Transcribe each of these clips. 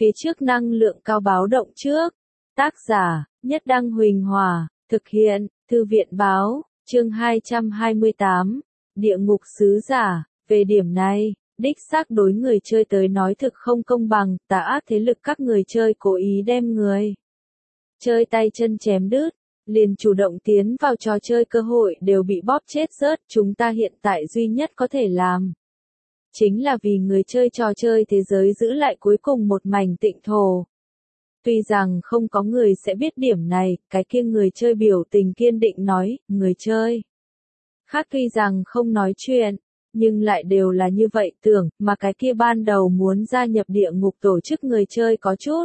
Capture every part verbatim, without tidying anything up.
Phía trước năng lượng cao báo động trước. Tác giả, Nhất Đăng Huỳnh Hòa, thực hiện, Thư viện báo, chương hai trăm hai mươi tám, Địa ngục sứ giả. Về điểm này, đích xác đối người chơi tới nói thực không công bằng, tà ác thế lực các người chơi cố ý đem người chơi tay chân chém đứt, liền chủ động tiến vào trò chơi cơ hội đều bị bóp chết rớt. Chúng ta hiện tại duy nhất có thể làm chính là vì người chơi trò chơi thế giới giữ lại cuối cùng một mảnh tịnh thổ. Tuy rằng không có người sẽ biết điểm này, cái kia người chơi biểu tình kiên định nói, người chơi khác tuy rằng không nói chuyện, nhưng lại đều là như vậy tưởng, mà cái kia ban đầu muốn gia nhập địa ngục tổ chức người chơi có chút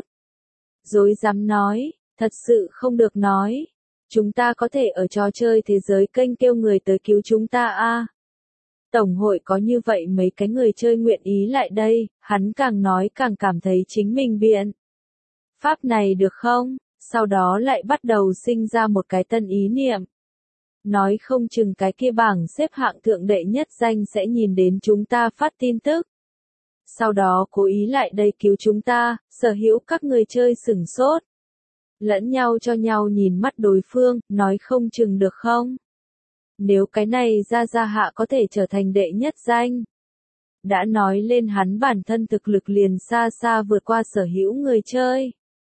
dối dám nói, thật sự không được nói. Chúng ta có thể ở trò chơi thế giới kênh kêu người tới cứu chúng ta a. À. Tổng hội có như vậy mấy cái người chơi nguyện ý lại đây, hắn càng nói càng cảm thấy chính mình biện pháp này được không? Sau đó lại bắt đầu sinh ra một cái tân ý niệm. Nói không chừng cái kia bảng xếp hạng thượng đệ nhất danh sẽ nhìn đến chúng ta phát tin tức. Sau đó cố ý lại đây cứu chúng ta, sở hữu các người chơi sửng sốt. Lẫn nhau cho nhau nhìn mắt đối phương, nói không chừng được không? Nếu cái này ra ra hạ có thể trở thành đệ nhất danh. Đã nói lên hắn bản thân thực lực liền xa xa vượt qua sở hữu người chơi.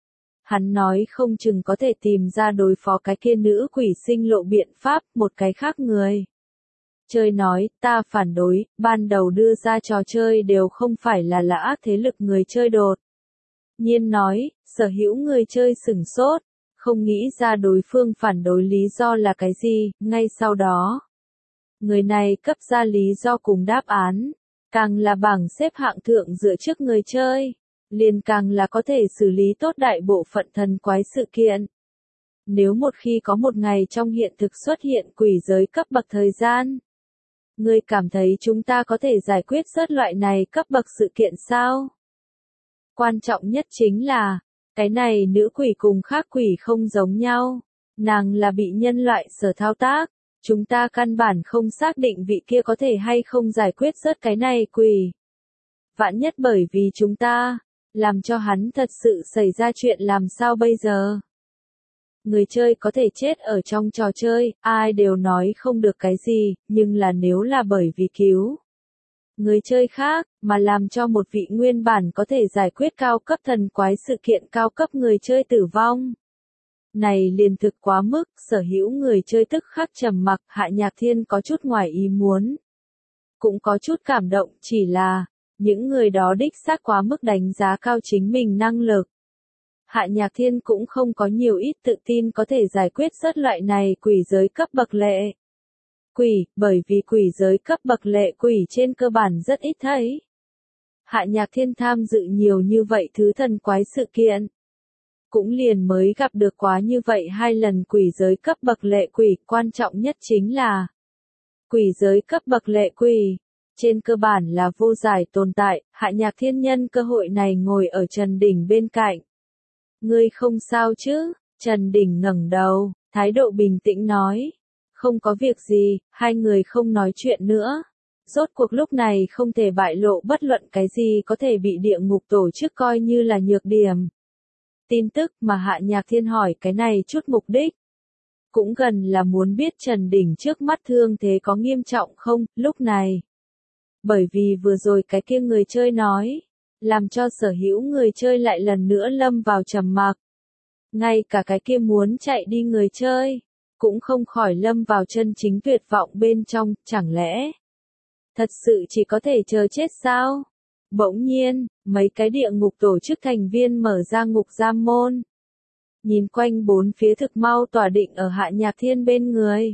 Hắn nói không chừng có thể tìm ra đối phó cái kia nữ quỷ sinh lộ biện pháp, một cái khác người chơi nói, ta phản đối, ban đầu đưa ra trò chơi đều không phải là là ác thế lực người chơi đột nhiên nói, sở hữu người chơi sửng sốt, không nghĩ ra đối phương phản đối lý do là cái gì. Ngay sau đó, người này cấp ra lý do cùng đáp án, càng là bảng xếp hạng thượng dựa trước người chơi, liền càng là có thể xử lý tốt đại bộ phận thần quái sự kiện. Nếu một khi có một ngày trong hiện thực xuất hiện quỷ giới cấp bậc thời gian, ngươi cảm thấy chúng ta có thể giải quyết rớt loại này cấp bậc sự kiện sao? Quan trọng nhất chính là, cái này nữ quỷ cùng khác quỷ không giống nhau, nàng là bị nhân loại sở thao tác, chúng ta căn bản không xác định vị kia có thể hay không giải quyết rớt cái này quỷ. Vạn nhất bởi vì chúng ta làm cho hắn thật sự xảy ra chuyện làm sao bây giờ? Người chơi có thể chết ở trong trò chơi, ai đều nói không được cái gì, nhưng là nếu là bởi vì cứu người chơi khác, mà làm cho một vị nguyên bản có thể giải quyết cao cấp thần quái sự kiện cao cấp người chơi tử vong. Này liền thực quá mức, sở hữu người chơi tức khắc trầm mặc. Hạ Nhạc Thiên có chút ngoài ý muốn, cũng có chút cảm động, chỉ là những người đó đích xác quá mức đánh giá cao chính mình năng lực. Hạ Nhạc Thiên cũng không có nhiều ít tự tin có thể giải quyết rớt loại này quỷ giới cấp bậc lệ quỷ, bởi vì quỷ giới cấp bậc lệ quỷ trên cơ bản rất ít thấy. Hạ Nhạc Thiên tham dự nhiều như vậy thứ thần quái sự kiện, cũng liền mới gặp được quá như vậy hai lần quỷ giới cấp bậc lệ quỷ. Quan trọng nhất chính là quỷ giới cấp bậc lệ quỷ trên cơ bản là vô giải tồn tại. Hạ Nhạc Thiên nhân cơ hội này ngồi ở Trần Đình bên cạnh. Ngươi không sao chứ? Trần Đình ngẩng đầu, thái độ bình tĩnh nói. Không có việc gì. Hai người không nói chuyện nữa. Rốt cuộc lúc này không thể bại lộ bất luận cái gì có thể bị địa ngục tổ chức coi như là nhược điểm. Tin tức mà Hạ Nhạc Thiên hỏi cái này chút mục đích, cũng gần là muốn biết Trần Đình trước mắt thương thế có nghiêm trọng không. Lúc này, bởi vì vừa rồi cái kia người chơi nói, làm cho sở hữu người chơi lại lần nữa lâm vào trầm mặc. Ngay cả cái kia muốn chạy đi người chơi, cũng không khỏi lâm vào chân chính tuyệt vọng bên trong. Chẳng lẽ thật sự chỉ có thể chờ chết sao? Bỗng nhiên, mấy cái địa ngục tổ chức thành viên mở ra ngục giam môn. Nhìn quanh bốn phía thực mau tỏa định ở Hạ Nhạc Thiên bên người.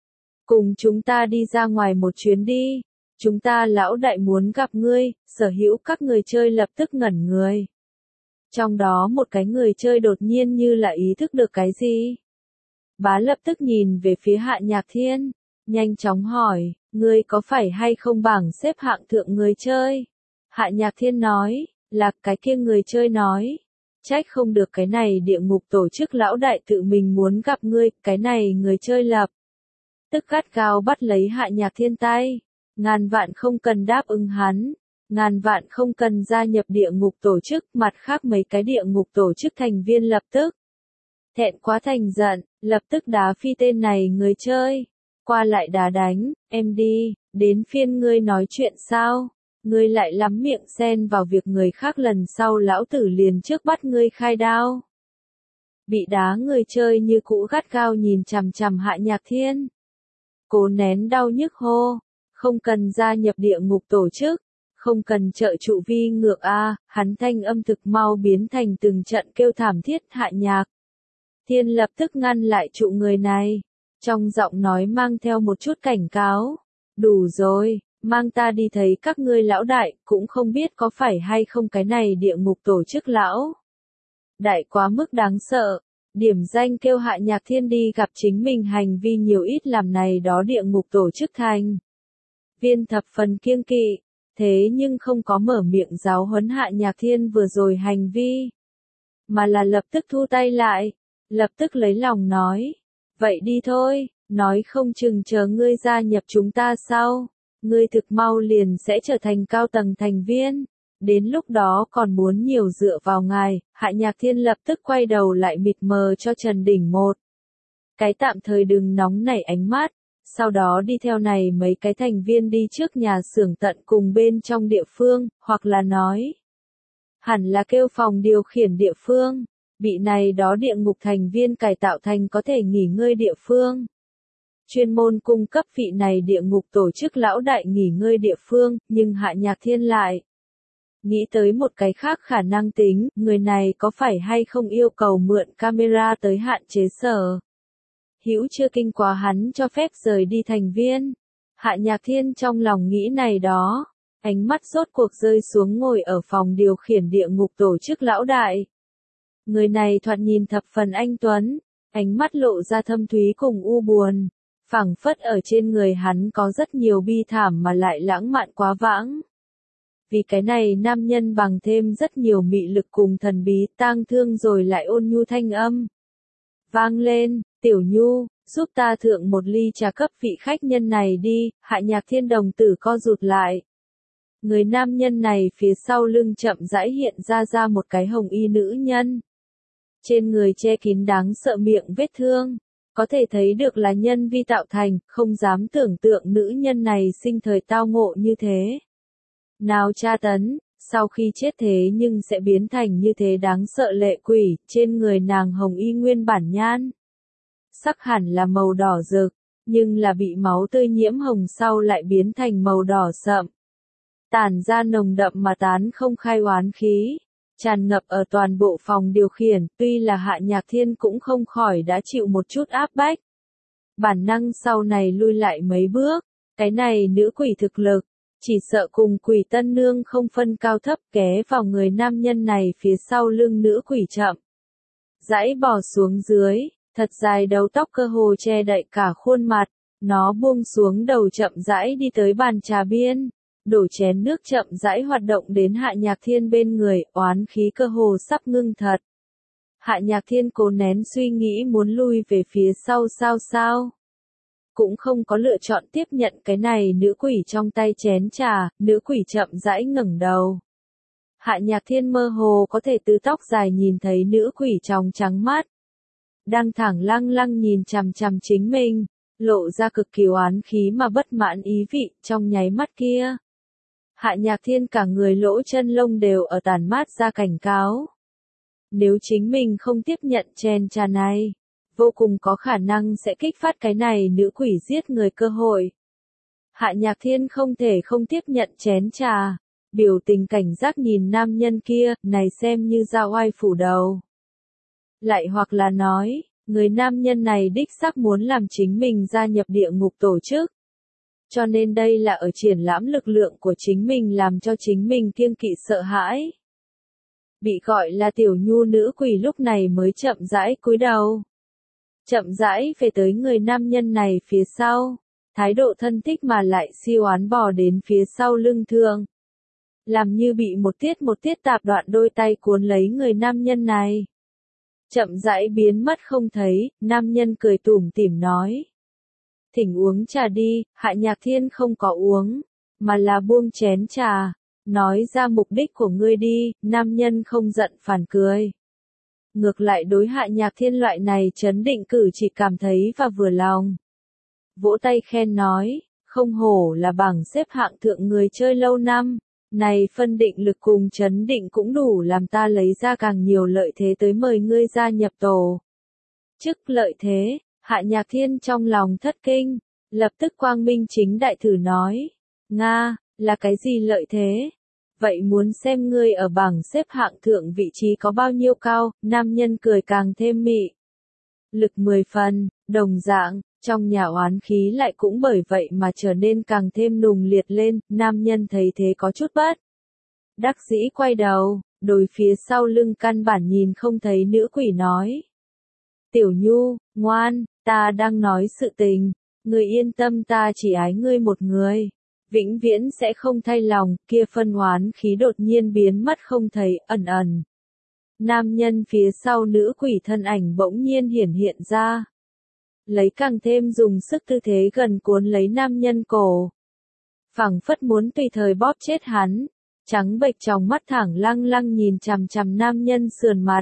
Cùng chúng ta đi ra ngoài một chuyến đi. Chúng ta lão đại muốn gặp ngươi. Sở hữu các người chơi lập tức ngẩn người. Trong đó một cái người chơi đột nhiên như là ý thức được cái gì. Bá lập tức nhìn về phía Hạ Nhạc Thiên, nhanh chóng hỏi, ngươi có phải hay không bảng xếp hạng thượng người chơi? Hạ Nhạc Thiên nói, là. Cái kia người chơi nói, trách không được cái này địa ngục tổ chức lão đại tự mình muốn gặp ngươi. Cái này người chơi lập tức gắt gao bắt lấy Hạ Nhạc Thiên tay, ngàn vạn không cần đáp ứng hắn, ngàn vạn không cần gia nhập địa ngục tổ chức, mặt khác mấy cái địa ngục tổ chức thành viên lập tức thẹn quá thành giận, lập tức đá phi tên này người chơi, qua lại đá đánh, em đi, đến phiên ngươi nói chuyện sao, ngươi lại lắm miệng xen vào việc người khác, lần sau lão tử liền trước bắt ngươi khai đao. Bị đá người chơi như cũ gắt gao nhìn chằm chằm Hạ Nhạc Thiên. Cố nén đau nhức hô, không cần gia nhập địa ngục tổ chức, không cần trợ trụ vi ngược a, hắn thanh âm thực mau biến thành từng trận kêu thảm thiết. Hạ Nhạc Thiên lập tức ngăn lại trụ người này, trong giọng nói mang theo một chút cảnh cáo. Đủ rồi, mang ta đi thấy các ngươi lão đại, cũng không biết có phải hay không cái này địa ngục tổ chức lão đại quá mức đáng sợ. Điểm danh kêu Hạ Nhạc Thiên đi gặp chính mình, hành vi nhiều ít làm này đó địa ngục tổ chức thành viên thập phần kiêng kỵ, thế nhưng không có mở miệng giáo huấn Hạ Nhạc Thiên vừa rồi hành vi, mà là lập tức thu tay lại, lập tức lấy lòng nói, vậy đi thôi, nói không chừng chờ ngươi gia nhập chúng ta sau, ngươi thực mau liền sẽ trở thành cao tầng thành viên. Đến lúc đó còn muốn nhiều dựa vào ngài. Hạ Nhạc Thiên lập tức quay đầu lại mịt mờ cho Trần Đỉnh một cái tạm thời đừng nóng nảy ánh mắt, sau đó đi theo này mấy cái thành viên đi trước nhà xưởng tận cùng bên trong địa phương, hoặc là nói hẳn là kêu phòng điều khiển địa phương, bị này đó địa ngục thành viên cải tạo thành có thể nghỉ ngơi địa phương. Chuyên môn cung cấp vị này địa ngục tổ chức lão đại nghỉ ngơi địa phương, nhưng Hạ Nhạc Thiên lại nghĩ tới một cái khác khả năng tính, người này có phải hay không yêu cầu mượn camera tới hạn chế sở hữu chưa kinh quá hắn cho phép rời đi thành viên. Hạ Nhạc Thiên trong lòng nghĩ này đó, ánh mắt rốt cuộc rơi xuống ngồi ở phòng điều khiển địa ngục tổ chức lão đại. Người này thoạt nhìn thập phần anh tuấn, ánh mắt lộ ra thâm thúy cùng u buồn, phảng phất ở trên người hắn có rất nhiều bi thảm mà lại lãng mạn quá vãng. Vì cái này nam nhân bằng thêm rất nhiều mị lực cùng thần bí, tang thương rồi lại ôn nhu thanh âm vang lên, Tiểu Nhu, giúp ta thượng một ly trà cấp vị khách nhân này đi. Hạ Nhạc Thiên đồng tử co rụt lại. Người nam nhân này phía sau lưng chậm rãi hiện ra ra một cái hồng y nữ nhân. Trên người che kín đáng sợ miệng vết thương, có thể thấy được là nhân vi tạo thành, không dám tưởng tượng nữ nhân này sinh thời tao ngộ như thế nào tra tấn, sau khi chết thế nhưng sẽ biến thành như thế đáng sợ lệ quỷ. Trên người nàng hồng y nguyên bản nhan sắc hẳn là màu đỏ rực, nhưng là bị máu tươi nhiễm hồng sau lại biến thành màu đỏ sậm, tản ra nồng đậm mà tán không khai oán khí, tràn ngập ở toàn bộ phòng điều khiển. Tuy là Hạ Nhạc Thiên cũng không khỏi đã chịu một chút áp bách, bản năng sau này lui lại mấy bước. Cái này nữ quỷ thực lực, chỉ sợ cùng quỷ tân nương không phân cao thấp, ghé vào người nam nhân này phía sau lưng nữ quỷ chậm rãi bò xuống dưới, thật dài đầu tóc cơ hồ che đậy cả khuôn mặt, nó buông xuống đầu chậm rãi đi tới bàn trà biên, đổ chén nước chậm rãi hoạt động đến Hạ Nhạc Thiên bên người, oán khí cơ hồ sắp ngưng thật. Hạ Nhạc Thiên cố nén suy nghĩ muốn lui về phía sau sao sao. Cũng không có lựa chọn tiếp nhận cái này nữ quỷ trong tay chén trà, nữ quỷ chậm rãi ngẩng đầu. Hạ Nhạc Thiên mơ hồ có thể từ tóc dài nhìn thấy nữ quỷ trong trắng mắt, đang thẳng lăng lăng nhìn chằm chằm chính mình, lộ ra cực kỳ oán khí mà bất mãn ý vị. Trong nháy mắt kia, Hạ Nhạc Thiên cả người lỗ chân lông đều ở tản mát ra cảnh cáo. Nếu chính mình không tiếp nhận chén trà này, vô cùng có khả năng sẽ kích phát cái này nữ quỷ giết người cơ hội. Hạ Nhạc Thiên không thể không tiếp nhận chén trà, biểu tình cảnh giác nhìn nam nhân kia, này xem như ra oai phủ đầu. Lại hoặc là nói, người nam nhân này đích xác muốn làm chính mình gia nhập địa ngục tổ chức. Cho nên đây là ở triển lãm lực lượng của chính mình, làm cho chính mình kiêng kỵ sợ hãi. Bị gọi là Tiểu Nhu nữ quỷ lúc này mới chậm rãi cúi đầu. Chậm rãi về tới người nam nhân này phía sau, thái độ thân thích mà lại siêu oán bò đến phía sau lưng thương. Làm như bị một tiết một tiết tạp đoạn đôi tay cuốn lấy người nam nhân này. Chậm rãi biến mất không thấy, nam nhân cười tủm tỉm nói. Thỉnh uống trà đi. Hạ Nhạc Thiên không có uống, mà là buông chén trà, Nói ra mục đích của ngươi đi, nam nhân không giận phản cười. Ngược lại đối Hạ Nhạc Thiên loại này chấn định cử chỉ cảm thấy và vừa lòng. Vỗ tay khen nói, không hổ là bảng xếp hạng thượng người chơi lâu năm, này phân định lực cùng chấn định cũng đủ làm ta lấy ra càng nhiều lợi thế tới mời ngươi gia nhập tổ. Chức lợi thế, Hạ Nhạc Thiên trong lòng thất kinh, lập tức quang minh chính đại thử nói, Nga, là cái gì lợi thế? Vậy muốn xem ngươi ở bảng xếp hạng thượng vị trí có bao nhiêu cao, nam nhân cười càng thêm mị. Lực mười phần, đồng dạng, trong nhà oán khí lại cũng bởi vậy mà trở nên càng thêm nùng liệt lên, nam nhân thấy thế có chút bất. Đắc dĩ quay đầu, đồi phía sau lưng căn bản nhìn không thấy nữ quỷ nói. Tiểu Nhu, ngoan, ta đang nói sự tình, ngươi yên tâm ta chỉ ái ngươi một người. Vĩnh viễn sẽ không thay lòng, kia phân oán khí đột nhiên biến mất không thấy, ẩn ẩn. Nam nhân phía sau nữ quỷ thân ảnh bỗng nhiên hiển hiện ra. Lấy càng thêm dùng sức tư thế gần cuốn lấy nam nhân cổ. Phẳng phất muốn tùy thời bóp chết hắn, trắng bệch trong mắt thẳng lăng lăng nhìn chằm chằm nam nhân sườn mặt.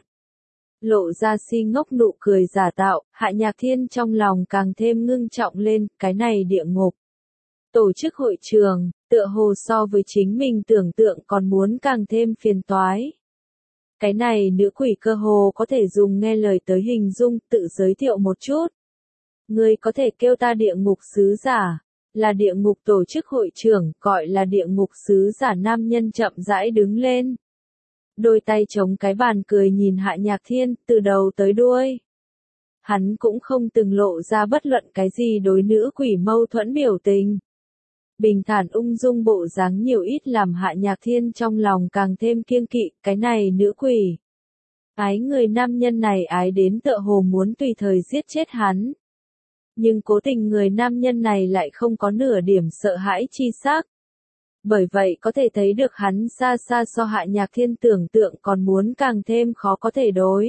Lộ ra si ngốc nụ cười giả tạo, Hạ Nhạc Thiên trong lòng càng thêm ngưng trọng lên, cái này địa ngục. Tổ chức hội trường, tựa hồ so với chính mình tưởng tượng còn muốn càng thêm phiền toái. Cái này nữ quỷ cơ hồ có thể dùng nghe lời tới hình dung, tự giới thiệu một chút. Ngươi có thể kêu ta địa ngục sứ giả, là địa ngục tổ chức hội trưởng, gọi là địa ngục sứ giả. Nam nhân chậm rãi đứng lên. Đôi tay chống cái bàn cười nhìn Hạ Nhạc Thiên, từ đầu tới đuôi. Hắn cũng không từng lộ ra bất luận cái gì đối nữ quỷ mâu thuẫn biểu tình. Bình thản ung dung bộ dáng nhiều ít làm Hạ Nhạc Thiên trong lòng càng thêm kiêng kỵ, cái này nữ quỷ. Ái người nam nhân này ái đến tựa hồ muốn tùy thời giết chết hắn. Nhưng cố tình người nam nhân này lại không có nửa điểm sợ hãi chi sắc. Bởi vậy có thể thấy được hắn xa xa so Hạ Nhạc Thiên tưởng tượng còn muốn càng thêm khó có thể đối.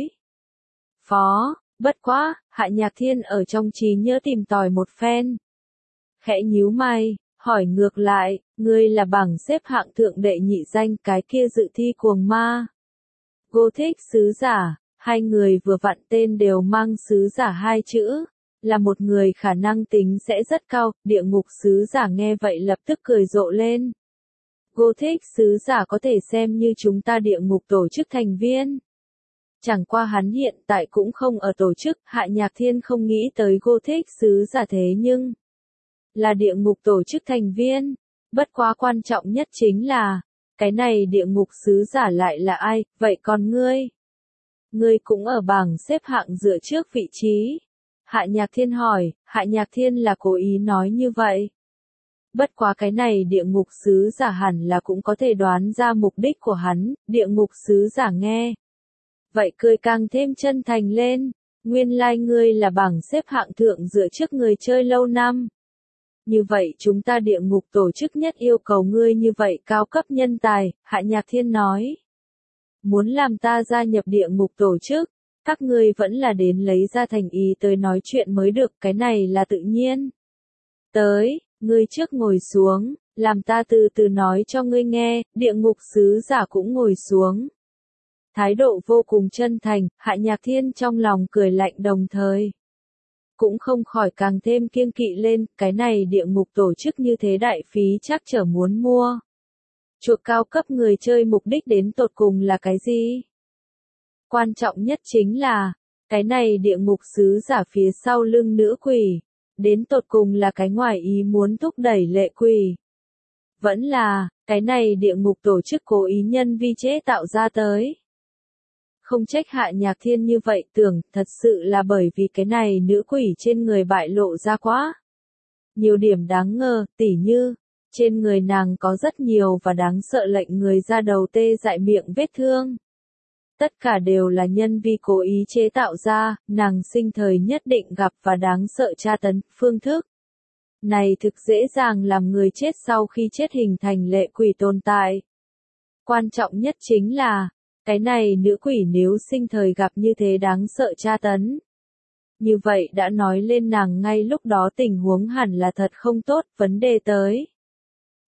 Phó, bất quá, Hạ Nhạc Thiên ở trong trí nhớ tìm tòi một phen. Khẽ nhíu mày, hỏi ngược lại, ngươi là bảng xếp hạng thượng đệ nhị danh, cái kia dự thi cuồng ma. Gothic sứ giả, hai người vừa vặn tên đều mang sứ giả hai chữ, là một người khả năng tính sẽ rất cao. Địa ngục sứ giả nghe vậy lập tức cười rộ lên. Gothic sứ giả có thể xem như chúng ta địa ngục tổ chức thành viên. Chẳng qua hắn hiện tại cũng không ở tổ chức, Hạ Nhạc Thiên không nghĩ tới Gothic sứ giả thế nhưng là địa ngục tổ chức thành viên. Bất quá quan trọng nhất chính là, cái này địa ngục sứ giả lại là ai, vậy còn ngươi? Ngươi cũng ở bảng xếp hạng dựa trước vị trí. Hạ Nhạc Thiên hỏi, Hạ Nhạc Thiên là cố ý nói như vậy. Bất quá cái này địa ngục sứ giả hẳn là cũng có thể đoán ra mục đích của hắn, địa ngục sứ giả nghe. Vậy cười càng thêm chân thành lên, nguyên lai like ngươi là bảng xếp hạng thượng dựa trước người chơi lâu năm. Như vậy chúng ta địa ngục tổ chức nhất yêu cầu ngươi như vậy cao cấp nhân tài, Hạ Nhạc Thiên nói. Muốn làm ta gia nhập địa ngục tổ chức, các ngươi vẫn là đến lấy ra thành ý tới nói chuyện mới được, cái này là tự nhiên. Tới, ngươi trước ngồi xuống, làm ta từ từ nói cho ngươi nghe, địa ngục sứ giả cũng ngồi xuống. Thái độ vô cùng chân thành, Hạ Nhạc Thiên trong lòng cười lạnh đồng thời. Cũng không khỏi càng thêm kiêng kỵ lên, cái này địa ngục tổ chức như thế đại phí chắc trở muốn mua. Chuộc cao cấp người chơi mục đích đến tột cùng là cái gì? Quan trọng nhất chính là, cái này địa ngục sứ giả phía sau lưng nữ quỷ, đến tột cùng là cái ngoài ý muốn thúc đẩy lệ quỷ. Vẫn là, cái này địa ngục tổ chức cố ý nhân vi chế tạo ra tới. Không trách Hạ Nhạc Thiên như vậy tưởng, thật sự là bởi vì cái này nữ quỷ trên người bại lộ ra quá. Nhiều điểm đáng ngờ, tỉ như, trên người nàng có rất nhiều và đáng sợ lệnh người ra đầu tê dại miệng vết thương. Tất cả đều là nhân vi cố ý chế tạo ra, nàng sinh thời nhất định gặp và đáng sợ tra tấn, phương thức. Này thực dễ dàng làm người chết sau khi chết hình thành lệ quỷ tồn tại. Quan trọng nhất chính là, cái này nữ quỷ nếu sinh thời gặp như thế đáng sợ tra tấn. Như vậy đã nói lên nàng ngay lúc đó tình huống hẳn là thật không tốt, vấn đề tới.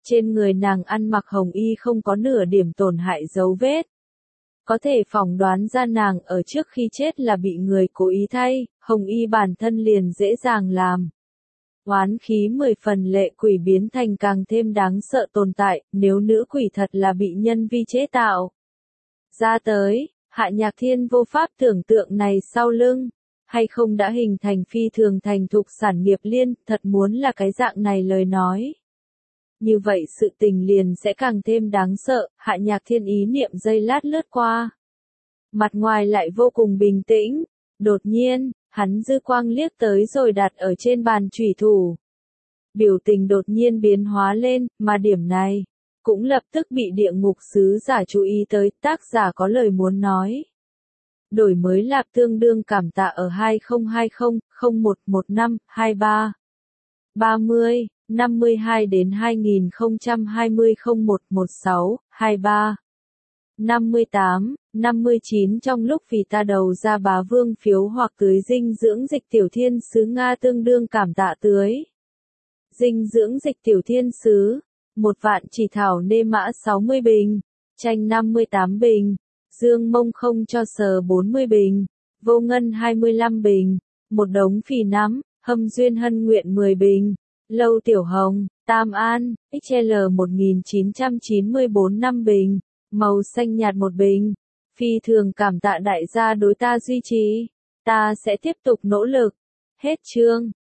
Trên người nàng ăn mặc hồng y không có nửa điểm tổn hại dấu vết. Có thể phỏng đoán ra nàng ở trước khi chết là bị người cố ý thay, hồng y bản thân liền dễ dàng làm. Oán khí mười phần lệ quỷ biến thành càng thêm đáng sợ tồn tại, nếu nữ quỷ thật là bị nhân vi chế tạo. Ra tới, Hạ Nhạc Thiên vô pháp tưởng tượng này sau lưng, hay không đã hình thành phi thường thành thục sản nghiệp liên, thật muốn là cái dạng này lời nói. Như vậy sự tình liền sẽ càng thêm đáng sợ, Hạ Nhạc Thiên ý niệm giây lát lướt qua. Mặt ngoài lại vô cùng bình tĩnh, đột nhiên, hắn dư quang liếc tới rồi đặt ở trên bàn chủy thủ. Biểu tình đột nhiên biến hóa lên, mà điểm này, cũng lập tức bị địa ngục sứ giả chú ý tới, tác giả có lời muốn nói. Đổi mới lạp tương đương cảm tạ ở hai không hai không, không một một năm, hai ba, ba mươi, năm mươi hai đến hai nghìn không trăm hai mươi không một một sáu, hai ba, năm mươi tám, năm mươi chín trong lúc vì ta đầu ra bá vương phiếu hoặc tưới dinh dưỡng dịch tiểu thiên sứ Nga tương đương cảm tạ tưới. Dinh dưỡng dịch tiểu thiên sứ, một vạn chỉ thảo nê mã sáu mươi bình, chanh năm mươi tám bình, dương mông không cho sờ bốn mươi bình, vô ngân hai mươi lăm bình, một đống phì nắm, hâm duyên hân nguyện mười bình, lâu tiểu hồng, tam an, ích lờ một nghìn chín trăm chín mươi bốn năm bình, màu xanh nhạt một bình. Phi thường cảm tạ đại gia đối ta duy trì, ta sẽ tiếp tục nỗ lực. Hết chương.